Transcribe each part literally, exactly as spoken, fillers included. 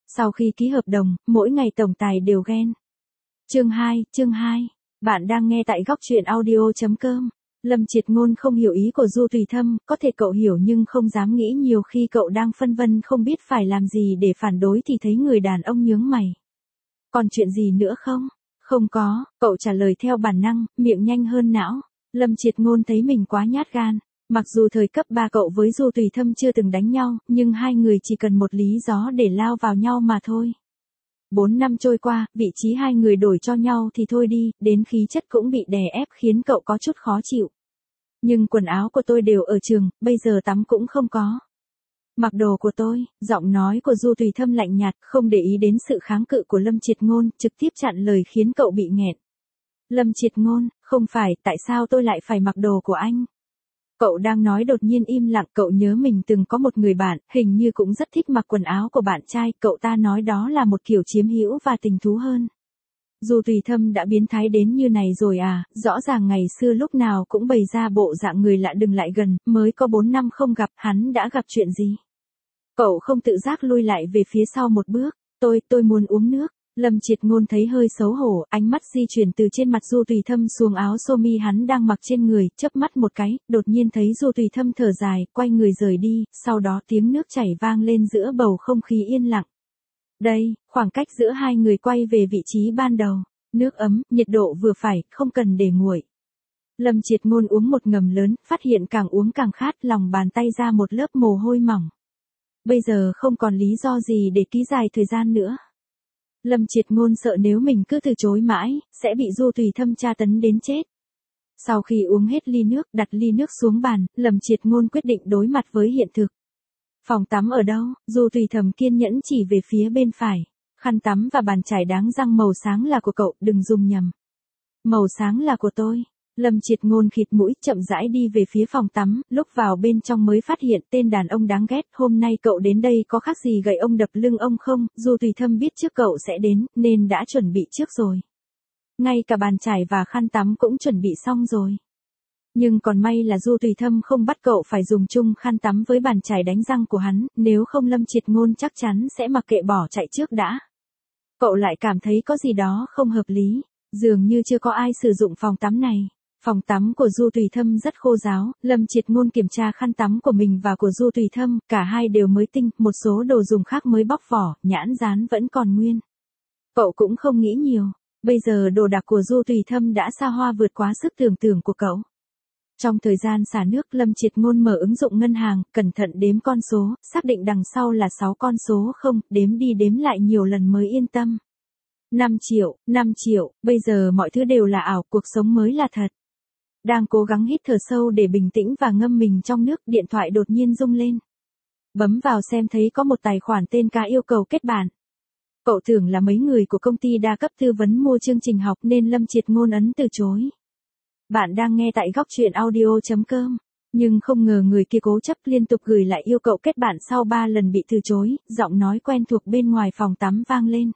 Sau khi ký hợp đồng, mỗi ngày tổng tài đều ghen. Chương hai, chương hai. Bạn đang nghe tại góc truyện audio chấm com. Lâm Triệt Ngôn không hiểu ý của Du Tùy Thâm, có thể cậu hiểu nhưng không dám nghĩ nhiều khi cậu đang phân vân không biết phải làm gì để phản đối thì thấy người đàn ông nhướng mày. Còn chuyện gì nữa không? Không có, cậu trả lời theo bản năng, miệng nhanh hơn não. Lâm Triệt Ngôn thấy mình quá nhát gan. Mặc dù thời cấp ba cậu với Du Tùy Thâm chưa từng đánh nhau, nhưng hai người chỉ cần một lý do để lao vào nhau mà thôi. Bốn năm trôi qua, vị trí hai người đổi cho nhau thì thôi đi, đến khí chất cũng bị đè ép khiến cậu có chút khó chịu. Nhưng quần áo của tôi đều ở trường, bây giờ tắm cũng không có. Mặc đồ của tôi, giọng nói của Du Tùy Thâm lạnh nhạt, không để ý đến sự kháng cự của Lâm Triệt Ngôn, trực tiếp chặn lời khiến cậu bị nghẹn. Lâm Triệt Ngôn, không phải, tại sao tôi lại phải mặc đồ của anh? Cậu đang nói đột nhiên im lặng, cậu nhớ mình từng có một người bạn, hình như cũng rất thích mặc quần áo của bạn trai, cậu ta nói đó là một kiểu chiếm hữu và tình thú hơn. Du Tùy Thâm đã biến thái đến như này rồi à, rõ ràng ngày xưa lúc nào cũng bày ra bộ dạng người lạ đừng lại gần, mới có bốn năm không gặp, hắn đã gặp chuyện gì? Cậu không tự giác lui lại về phía sau một bước, tôi, tôi muốn uống nước. Lâm Triệt Ngôn thấy hơi xấu hổ, ánh mắt di chuyển từ trên mặt Du Tùy Thâm xuống áo sơ mi hắn đang mặc trên người, chớp mắt một cái, đột nhiên thấy Du Tùy Thâm thở dài, quay người rời đi, sau đó tiếng nước chảy vang lên giữa bầu không khí yên lặng. Đây, khoảng cách giữa hai người quay về vị trí ban đầu, nước ấm, nhiệt độ vừa phải, không cần để nguội. Lâm Triệt Ngôn uống một ngầm lớn, phát hiện càng uống càng khát, lòng bàn tay ra một lớp mồ hôi mỏng. Bây giờ không còn lý do gì để ký dài thời gian nữa. Lâm Triệt Ngôn sợ nếu mình cứ từ chối mãi, sẽ bị Du Tùy Thâm tra tấn đến chết. Sau khi uống hết ly nước, đặt ly nước xuống bàn, Lâm Triệt Ngôn quyết định đối mặt với hiện thực. Phòng tắm ở đâu? Du Tùy Thâm kiên nhẫn chỉ về phía bên phải. Khăn tắm và bàn chải đáng răng màu sáng là của cậu, đừng dùng nhầm. Màu sáng là của tôi. Lâm Triệt Ngôn khịt mũi, chậm rãi đi về phía phòng tắm, lúc vào bên trong mới phát hiện tên đàn ông đáng ghét, hôm nay cậu đến đây có khác gì gậy ông đập lưng ông không, Du Tùy Thâm biết trước cậu sẽ đến, nên đã chuẩn bị trước rồi. Ngay cả bàn chải và khăn tắm cũng chuẩn bị xong rồi. Nhưng còn may là Du Tùy Thâm không bắt cậu phải dùng chung khăn tắm với bàn chải đánh răng của hắn, nếu không Lâm Triệt Ngôn chắc chắn sẽ mặc kệ bỏ chạy trước đã. Cậu lại cảm thấy có gì đó không hợp lý, dường như chưa có ai sử dụng phòng tắm này. Phòng tắm của Du Tùy Thâm rất khô ráo, Lâm Triệt Ngôn kiểm tra khăn tắm của mình và của Du Tùy Thâm, cả hai đều mới tinh, một số đồ dùng khác mới bóc vỏ, nhãn dán vẫn còn nguyên. Cậu cũng không nghĩ nhiều, bây giờ đồ đạc của Du Tùy Thâm đã xa hoa vượt quá sức tưởng tượng của cậu. Trong thời gian xả nước, Lâm Triệt Ngôn mở ứng dụng ngân hàng, cẩn thận đếm con số, xác định đằng sau là sáu con số không, đếm đi đếm lại nhiều lần mới yên tâm. năm triệu, năm triệu, bây giờ mọi thứ đều là ảo, cuộc sống mới là thật. Đang cố gắng hít thở sâu để bình tĩnh và ngâm mình trong nước, điện thoại đột nhiên rung lên. Bấm vào xem thấy có một tài khoản tên cá yêu cầu kết bạn. Cậu tưởng là mấy người của công ty đa cấp tư vấn mua chương trình học nên Lâm Triệt Ngôn ấn từ chối. Bạn đang nghe tại góc truyện audio chấm com. Nhưng không ngờ người kia cố chấp liên tục gửi lại yêu cầu kết bạn sau ba lần bị từ chối, giọng nói quen thuộc bên ngoài phòng tắm vang lên.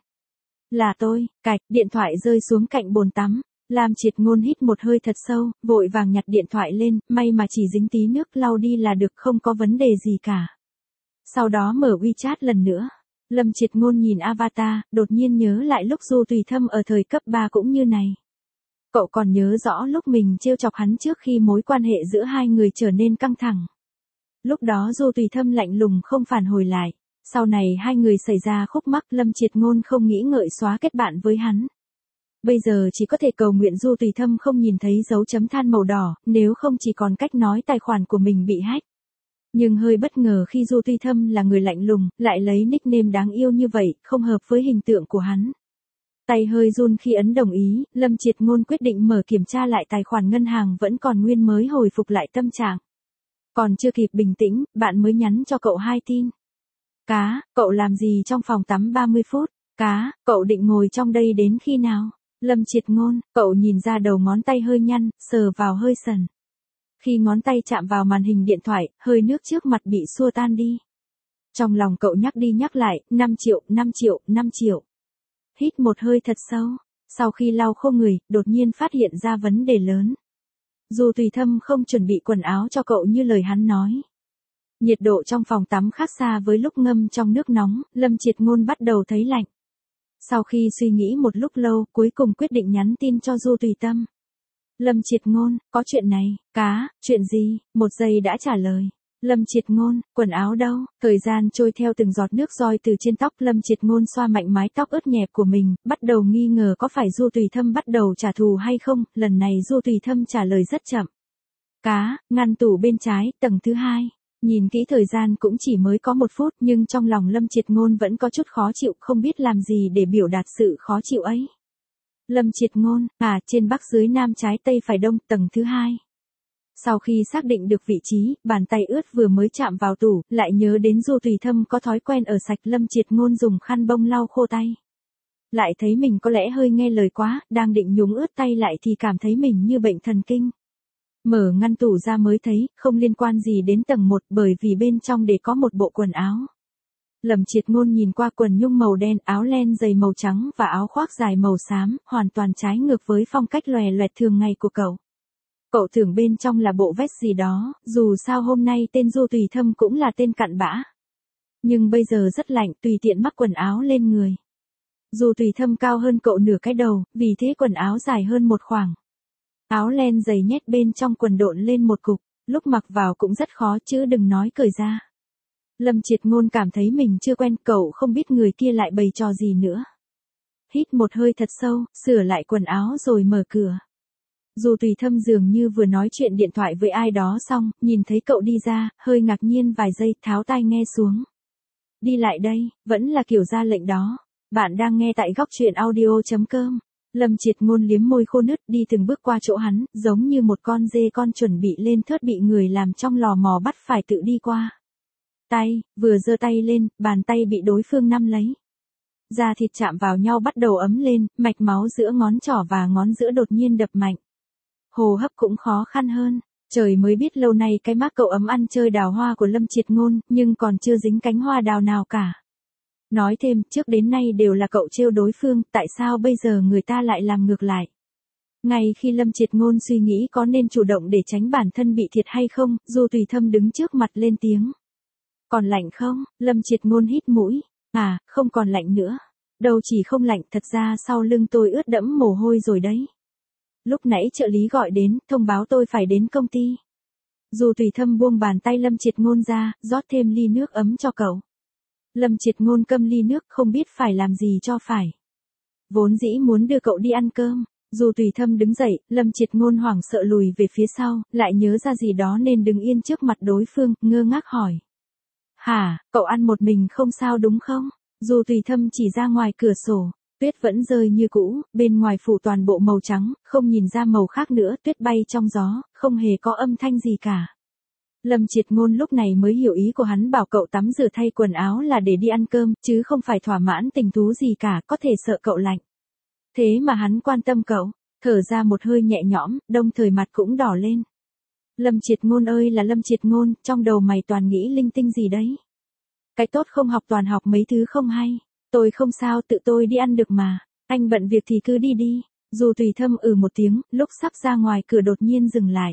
Là tôi, cạch, điện thoại rơi xuống cạnh bồn tắm. Lâm Triệt Ngôn hít một hơi thật sâu, vội vàng nhặt điện thoại lên, may mà chỉ dính tí nước lau đi là được, không có vấn đề gì cả. Sau đó mở WeChat lần nữa. Lâm Triệt Ngôn nhìn avatar, đột nhiên nhớ lại lúc Du Tùy Thâm ở thời cấp ba cũng như này. Cậu còn nhớ rõ lúc mình trêu chọc hắn trước khi mối quan hệ giữa hai người trở nên căng thẳng. Lúc đó Du Tùy Thâm lạnh lùng không phản hồi lại. Sau này hai người xảy ra khúc mắc, Lâm Triệt Ngôn không nghĩ ngợi xóa kết bạn với hắn. Bây giờ chỉ có thể cầu nguyện Du Tùy Thâm không nhìn thấy dấu chấm than màu đỏ, nếu không chỉ còn cách nói tài khoản của mình bị hack. Nhưng hơi bất ngờ khi Du Tùy Thâm là người lạnh lùng, lại lấy nickname đáng yêu như vậy, không hợp với hình tượng của hắn. Tay hơi run khi ấn đồng ý, Lâm Triệt Ngôn quyết định mở kiểm tra lại tài khoản ngân hàng vẫn còn nguyên mới hồi phục lại tâm trạng. Còn chưa kịp bình tĩnh, bạn mới nhắn cho cậu hai tin. Cá, cậu làm gì trong phòng tắm ba mươi phút? Cá, cậu định ngồi trong đây đến khi nào? Lâm Triệt Ngôn, cậu nhìn ra đầu ngón tay hơi nhăn, sờ vào hơi sần. Khi ngón tay chạm vào màn hình điện thoại, hơi nước trước mặt bị xua tan đi. Trong lòng cậu nhắc đi nhắc lại, năm triệu, năm triệu, năm triệu. Hít một hơi thật sâu, sau khi lau khô người, đột nhiên phát hiện ra vấn đề lớn. Du Tùy Thâm không chuẩn bị quần áo cho cậu như lời hắn nói. Nhiệt độ trong phòng tắm khác xa với lúc ngâm trong nước nóng, Lâm Triệt Ngôn bắt đầu thấy lạnh. Sau khi suy nghĩ một lúc lâu, cuối cùng quyết định nhắn tin cho Du Tùy Tâm. Lâm Triệt Ngôn, có chuyện này, cá, chuyện gì, một giây đã trả lời. Lâm Triệt Ngôn, quần áo đâu? Thời gian trôi theo từng giọt nước roi từ trên tóc, Lâm Triệt Ngôn xoa mạnh mái tóc ướt nhẹp của mình, bắt đầu nghi ngờ có phải Du Tùy Thâm bắt đầu trả thù hay không, lần này Du Tùy Thâm trả lời rất chậm. Cá, ngăn tủ bên trái, tầng thứ hai. Nhìn kỹ thời gian cũng chỉ mới có một phút, nhưng trong lòng Lâm Triệt Ngôn vẫn có chút khó chịu, không biết làm gì để biểu đạt sự khó chịu ấy. Lâm Triệt Ngôn, à, trên bắc dưới nam trái tây phải đông, tầng thứ hai. Sau khi xác định được vị trí, bàn tay ướt vừa mới chạm vào tủ, lại nhớ đến Du Tùy Thâm có thói quen ở sạch, Lâm Triệt Ngôn dùng khăn bông lau khô tay. Lại thấy mình có lẽ hơi nghe lời quá, đang định nhúng ướt tay lại thì cảm thấy mình như bệnh thần kinh. Mở ngăn tủ ra mới thấy, không liên quan gì đến tầng một, bởi vì bên trong để có một bộ quần áo. Lâm Triệt Ngôn nhìn qua quần nhung màu đen, áo len dày màu trắng và áo khoác dài màu xám, hoàn toàn trái ngược với phong cách lòe loẹt thường ngày của cậu. Cậu tưởng bên trong là bộ vest gì đó, dù sao hôm nay tên Du Tùy Thâm cũng là tên cặn bã. Nhưng bây giờ rất lạnh, tùy tiện mắc quần áo lên người. Du Tùy Thâm cao hơn cậu nửa cái đầu, vì thế quần áo dài hơn một khoảng. Áo len dày nhét bên trong quần độn lên một cục, lúc mặc vào cũng rất khó chứ đừng nói cởi ra. Lâm Triệt Ngôn cảm thấy mình chưa quen, cậu không biết người kia lại bày trò gì nữa. Hít một hơi thật sâu, sửa lại quần áo rồi mở cửa. Du Tùy Thâm dường như vừa nói chuyện điện thoại với ai đó xong, nhìn thấy cậu đi ra, hơi ngạc nhiên vài giây, tháo tai nghe xuống. Đi lại đây, vẫn là kiểu ra lệnh đó. Bạn đang nghe tại góc truyện audio chấm com. Lâm Triệt Ngôn liếm môi khô nứt đi từng bước qua chỗ hắn, giống như một con dê con chuẩn bị lên thớt bị người làm trong lò mò bắt phải tự đi qua. Tay, vừa giơ tay lên, bàn tay bị đối phương nắm lấy. Da thịt chạm vào nhau bắt đầu ấm lên, mạch máu giữa ngón trỏ và ngón giữa đột nhiên đập mạnh. Hô hấp cũng khó khăn hơn. Trời mới biết lâu nay cái mác cậu ấm ăn chơi đào hoa của Lâm Triệt Ngôn, nhưng còn chưa dính cánh hoa đào nào cả. Nói thêm, trước đến nay đều là cậu trêu đối phương, tại sao bây giờ người ta lại làm ngược lại? Ngay khi Lâm Triệt Ngôn suy nghĩ có nên chủ động để tránh bản thân bị thiệt hay không, Du Tùy Thâm đứng trước mặt lên tiếng. Còn lạnh không? Lâm Triệt Ngôn hít mũi. À, không còn lạnh nữa. Đâu chỉ không lạnh, thật ra sau lưng tôi ướt đẫm mồ hôi rồi đấy. Lúc nãy trợ lý gọi đến, thông báo tôi phải đến công ty. Du Tùy Thâm buông bàn tay Lâm Triệt Ngôn ra, rót thêm ly nước ấm cho cậu. Lâm Triệt Ngôn câm ly nước, không biết phải làm gì cho phải. Vốn dĩ muốn đưa cậu đi ăn cơm. Du Tùy Thâm đứng dậy, Lâm Triệt Ngôn hoảng sợ lùi về phía sau, lại nhớ ra gì đó nên đứng yên trước mặt đối phương, ngơ ngác hỏi. Hả, cậu ăn một mình không sao đúng không? Du Tùy Thâm chỉ ra ngoài cửa sổ. Tuyết vẫn rơi như cũ, bên ngoài phủ toàn bộ màu trắng, không nhìn ra màu khác nữa, tuyết bay trong gió, không hề có âm thanh gì cả. Lâm Triệt Ngôn lúc này mới hiểu ý của hắn, bảo cậu tắm rửa thay quần áo là để đi ăn cơm, chứ không phải thỏa mãn tình thú gì cả, có thể sợ cậu lạnh. Thế mà hắn quan tâm cậu, thở ra một hơi nhẹ nhõm, đồng thời mặt cũng đỏ lên. Lâm Triệt Ngôn ơi là Lâm Triệt Ngôn, trong đầu mày toàn nghĩ linh tinh gì đấy? Cái tốt không học toàn học mấy thứ không hay. Tôi không sao, tự tôi đi ăn được mà. Anh bận việc thì cứ đi đi. Du Tùy Thâm ừ một tiếng, lúc sắp ra ngoài cửa đột nhiên dừng lại.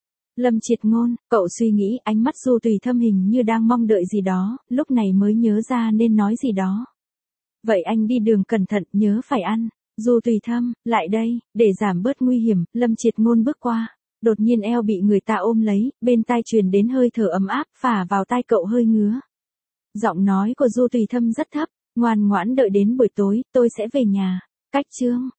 Lâm Triệt Ngôn, cậu suy nghĩ, ánh mắt Du Tùy Thâm hình như đang mong đợi gì đó, lúc này mới nhớ ra nên nói gì đó. Vậy anh đi đường cẩn thận, nhớ phải ăn. Du Tùy Thâm, lại đây, để giảm bớt nguy hiểm, Lâm Triệt Ngôn bước qua. Đột nhiên eo bị người ta ôm lấy, bên tai truyền đến hơi thở ấm áp, phả vào tai cậu hơi ngứa. Giọng nói của Du Tùy Thâm rất thấp. Ngoan ngoãn đợi đến buổi tối, tôi sẽ về nhà. Cách chương.